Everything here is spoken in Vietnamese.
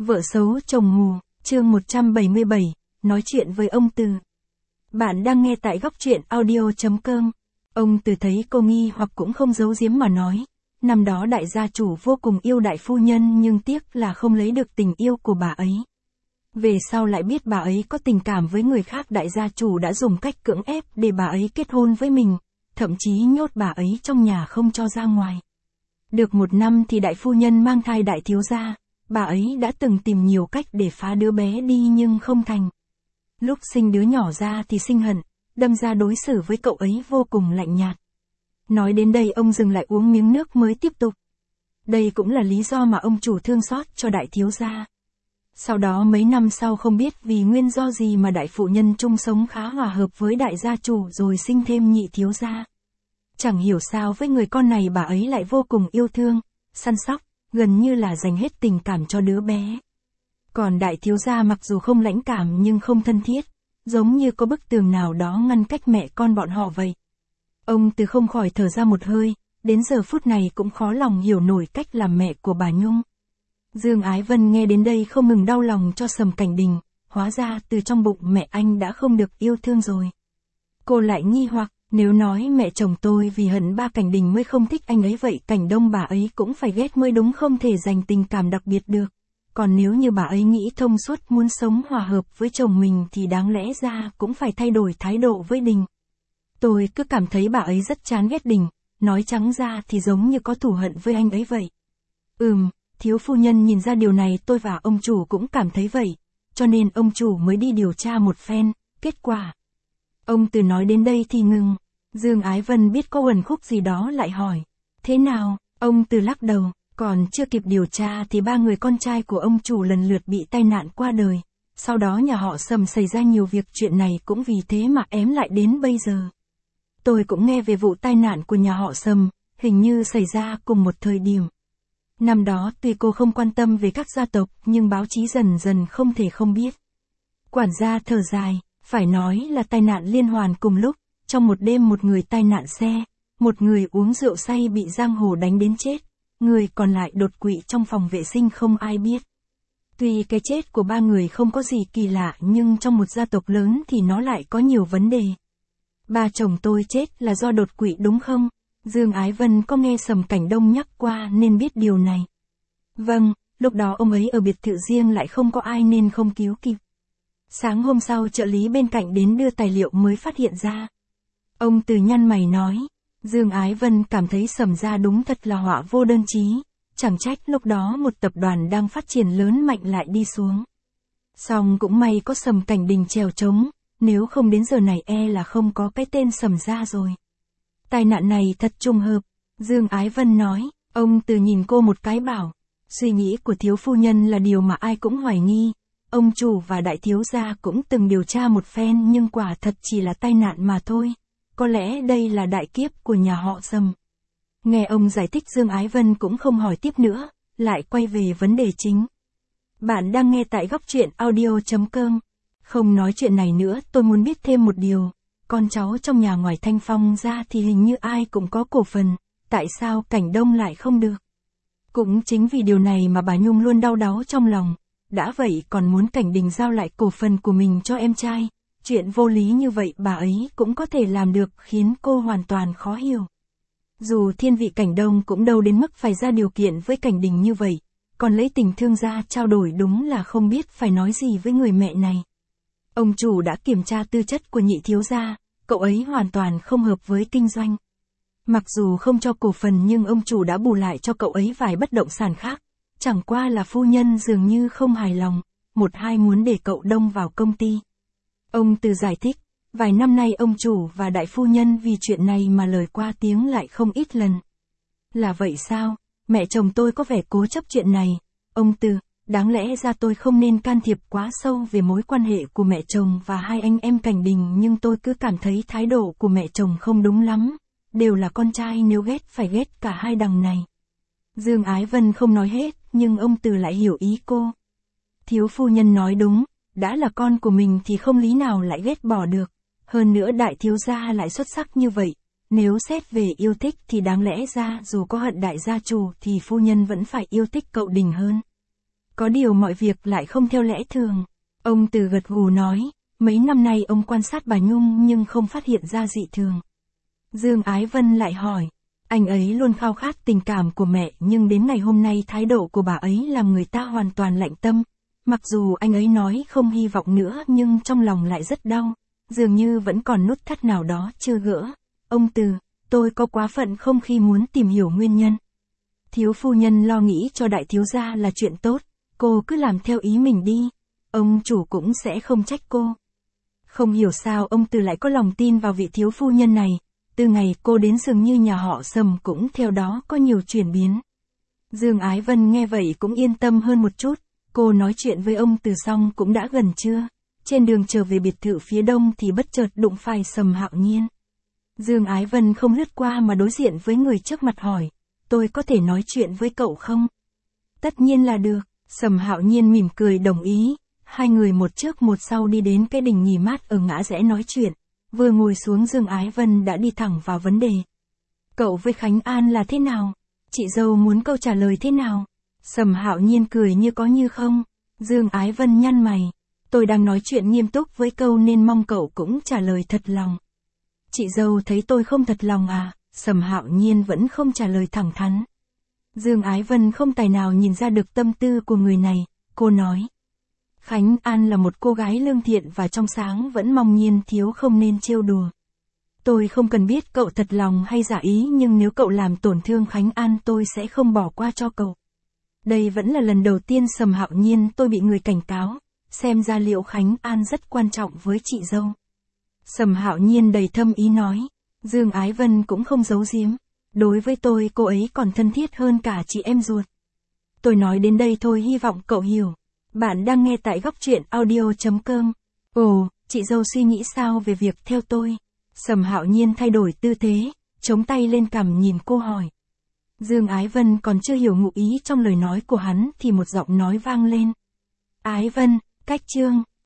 Vợ xấu chồng mù, chương 177, nói chuyện với ông Từ. Bạn đang nghe tại góc truyện audio.com. Ông Từ thấy cô nghi hoặc cũng không giấu giếm mà nói. Năm đó đại gia chủ vô cùng yêu đại phu nhân nhưng tiếc là không lấy được tình yêu của bà ấy. Về sau lại biết bà ấy có tình cảm với người khác, đại gia chủ đã dùng cách cưỡng ép để bà ấy kết hôn với mình, thậm chí nhốt bà ấy trong nhà không cho ra ngoài. Được một năm thì đại phu nhân mang thai đại thiếu gia. Bà ấy đã từng tìm nhiều cách để phá đứa bé đi nhưng không thành. Lúc sinh đứa nhỏ ra thì sinh hận, đâm ra đối xử với cậu ấy vô cùng lạnh nhạt. Nói đến đây ông dừng lại uống miếng nước mới tiếp tục. Đây cũng là lý do mà ông chủ thương xót cho đại thiếu gia. Sau đó mấy năm sau không biết vì nguyên do gì mà đại phụ nhân chung sống khá hòa hợp với đại gia chủ rồi sinh thêm nhị thiếu gia. Chẳng hiểu sao với người con này bà ấy lại vô cùng yêu thương, săn sóc, gần như là dành hết tình cảm cho đứa bé. Còn đại thiếu gia mặc dù không lãnh cảm nhưng không thân thiết, giống như có bức tường nào đó ngăn cách mẹ con bọn họ vậy. Ông Từ không khỏi thở ra một hơi, đến giờ phút này cũng khó lòng hiểu nổi cách làm mẹ của bà Nhung. Dương Ái Vân nghe đến đây không ngừng đau lòng cho Sầm Cảnh Đình, hóa ra từ trong bụng mẹ anh đã không được yêu thương rồi. Cô lại nghi hoặc, nếu nói mẹ chồng tôi vì hận ba Cảnh Đình mới không thích anh ấy vậy Cảnh Đông bà ấy cũng phải ghét mới đúng, không thể dành tình cảm đặc biệt được. Còn nếu như bà ấy nghĩ thông suốt muốn sống hòa hợp với chồng mình thì đáng lẽ ra cũng phải thay đổi thái độ với Đình. Tôi cứ cảm thấy bà ấy rất chán ghét Đình, nói trắng ra thì giống như có thù hận với anh ấy vậy. Thiếu phu nhân nhìn ra điều này, tôi và ông chủ cũng cảm thấy vậy, cho nên ông chủ mới đi điều tra một phen, kết quả. Ông Từ nói đến đây thì ngừng. Dương Ái Vân biết có uẩn khúc gì đó lại hỏi. Thế nào? Ông Từ lắc đầu, còn chưa kịp điều tra thì ba người con trai của ông chủ lần lượt bị tai nạn qua đời. Sau đó nhà họ Sầm xảy ra nhiều việc, chuyện này cũng vì thế mà ém lại đến bây giờ. Tôi cũng nghe về vụ tai nạn của nhà họ Sầm, hình như xảy ra cùng một thời điểm. Năm đó tuy cô không quan tâm về các gia tộc nhưng báo chí dần dần không thể không biết. Quản gia thở dài, phải nói là tai nạn liên hoàn cùng lúc. Trong một đêm một người tai nạn xe, một người uống rượu say bị giang hồ đánh đến chết, người còn lại đột quỵ trong phòng vệ sinh không ai biết. Tuy cái chết của ba người không có gì kỳ lạ nhưng trong một gia tộc lớn thì nó lại có nhiều vấn đề. Ba chồng tôi chết là do đột quỵ đúng không? Dương Ái Vân có nghe Sầm Cảnh Đông nhắc qua nên biết điều này. Vâng, lúc đó ông ấy ở biệt thự riêng lại không có ai nên không cứu kịp. Sáng hôm sau trợ lý bên cạnh đến đưa tài liệu mới phát hiện ra. Ông Từ nhăn mày nói, Dương Ái Vân cảm thấy Sầm gia đúng thật là họa vô đơn chí, chẳng trách lúc đó một tập đoàn đang phát triển lớn mạnh lại đi xuống. Song cũng may có Sầm Cảnh Đình chèo trống, nếu không đến giờ này e là không có cái tên Sầm gia rồi. Tai nạn này thật trùng hợp, Dương Ái Vân nói. Ông Từ nhìn cô một cái bảo, suy nghĩ của thiếu phu nhân là điều mà ai cũng hoài nghi. Ông chủ và đại thiếu gia cũng từng điều tra một phen nhưng quả thật chỉ là tai nạn mà thôi. Có lẽ đây là đại kiếp của nhà họ Sầm. Nghe ông giải thích Dương Ái Vân cũng không hỏi tiếp nữa, lại quay về vấn đề chính. Bạn đang nghe tại góc truyện audio.com. Không nói chuyện này nữa, tôi muốn biết thêm một điều. Con cháu trong nhà ngoài Thanh Phong ra thì hình như ai cũng có cổ phần, tại sao Cảnh Đông lại không được? Cũng chính vì điều này mà bà Nhung luôn đau đáu trong lòng. Đã vậy còn muốn Cảnh Đình giao lại cổ phần của mình cho em trai. Chuyện vô lý như vậy bà ấy cũng có thể làm được, khiến cô hoàn toàn khó hiểu. Dù thiên vị Cảnh Đông cũng đâu đến mức phải ra điều kiện với Cảnh Đình như vậy, còn lấy tình thương ra trao đổi đúng là không biết phải nói gì với người mẹ này. Ông chủ đã kiểm tra tư chất của nhị thiếu gia, cậu ấy hoàn toàn không hợp với kinh doanh. Mặc dù không cho cổ phần nhưng ông chủ đã bù lại cho cậu ấy vài bất động sản khác, chẳng qua là phu nhân dường như không hài lòng, một hai muốn để cậu Đông vào công ty. Ông Từ giải thích, vài năm nay ông chủ và đại phu nhân vì chuyện này mà lời qua tiếng lại không ít lần. Là vậy sao? Mẹ chồng tôi có vẻ cố chấp chuyện này. Ông Từ, đáng lẽ ra tôi không nên can thiệp quá sâu về mối quan hệ của mẹ chồng và hai anh em Cảnh Đình nhưng tôi cứ cảm thấy thái độ của mẹ chồng không đúng lắm. Đều là con trai, nếu ghét phải ghét cả hai đằng này. Dương Ái Vân không nói hết nhưng ông Từ lại hiểu ý cô. Thiếu phu nhân nói đúng. Đã là con của mình thì không lý nào lại ghét bỏ được. Hơn nữa đại thiếu gia lại xuất sắc như vậy. Nếu xét về yêu thích thì đáng lẽ ra dù có hận đại gia chủ thì phu nhân vẫn phải yêu thích cậu Đình hơn. Có điều mọi việc lại không theo lẽ thường. Ông Từ gật gù nói, mấy năm nay ông quan sát bà Nhung nhưng không phát hiện ra dị thường. Dương Ái Vân lại hỏi, anh ấy luôn khao khát tình cảm của mẹ nhưng đến ngày hôm nay thái độ của bà ấy làm người ta hoàn toàn lạnh tâm. Mặc dù anh ấy nói không hy vọng nữa nhưng trong lòng lại rất đau, dường như vẫn còn nút thắt nào đó chưa gỡ. Ông Từ, tôi có quá phận không khi muốn tìm hiểu nguyên nhân. Thiếu phu nhân lo nghĩ cho đại thiếu gia là chuyện tốt, cô cứ làm theo ý mình đi, ông chủ cũng sẽ không trách cô. Không hiểu sao ông Từ lại có lòng tin vào vị thiếu phu nhân này, từ ngày cô đến dường như nhà họ Sầm cũng theo đó có nhiều chuyển biến. Dương Ái Vân nghe vậy cũng yên tâm hơn một chút, cô nói chuyện với ông Từ xong cũng đã gần trưa. Trên đường trở về biệt thự phía đông thì bất chợt đụng phải Sầm Hạo Nhiên. Dương Ái Vân không lướt qua mà đối diện với người trước mặt hỏi, tôi có thể nói chuyện với cậu không? Tất nhiên là được, Sầm Hạo Nhiên mỉm cười đồng ý, hai người một trước một sau đi đến cái đình nghỉ mát ở ngã rẽ nói chuyện, vừa ngồi xuống Dương Ái Vân đã đi thẳng vào vấn đề. Cậu với Khánh An là thế nào? Chị dâu muốn câu trả lời thế nào? Sầm Hạo Nhiên cười như có như không, Dương Ái Vân nhăn mày, tôi đang nói chuyện nghiêm túc với cậu nên mong cậu cũng trả lời thật lòng. Chị dâu thấy tôi không thật lòng à? Sầm Hạo Nhiên vẫn không trả lời thẳng thắn. Dương Ái Vân không tài nào nhìn ra được tâm tư của người này, cô nói. Khánh An là một cô gái lương thiện và trong sáng vẫn mong Nhiên thiếu không nên trêu đùa. Tôi không cần biết cậu thật lòng hay giả ý nhưng nếu cậu làm tổn thương Khánh An tôi sẽ không bỏ qua cho cậu. Đây vẫn là lần đầu tiên Sầm Hạo Nhiên tôi bị người cảnh cáo, xem ra liệu Khánh An rất quan trọng với chị dâu. Sầm Hạo Nhiên đầy thâm ý nói, Dương Ái Vân cũng không giấu giếm, đối với tôi cô ấy còn thân thiết hơn cả chị em ruột. Tôi nói đến đây thôi hy vọng cậu hiểu. Bạn đang nghe tại góc truyện audio.com. Ồ, chị dâu suy nghĩ sao về việc theo tôi? Sầm Hạo Nhiên thay đổi tư thế, chống tay lên cằm nhìn cô hỏi. Dương Ái Vân còn chưa hiểu ngụ ý trong lời nói của hắn thì một giọng nói vang lên. Ái Vân, cách chương.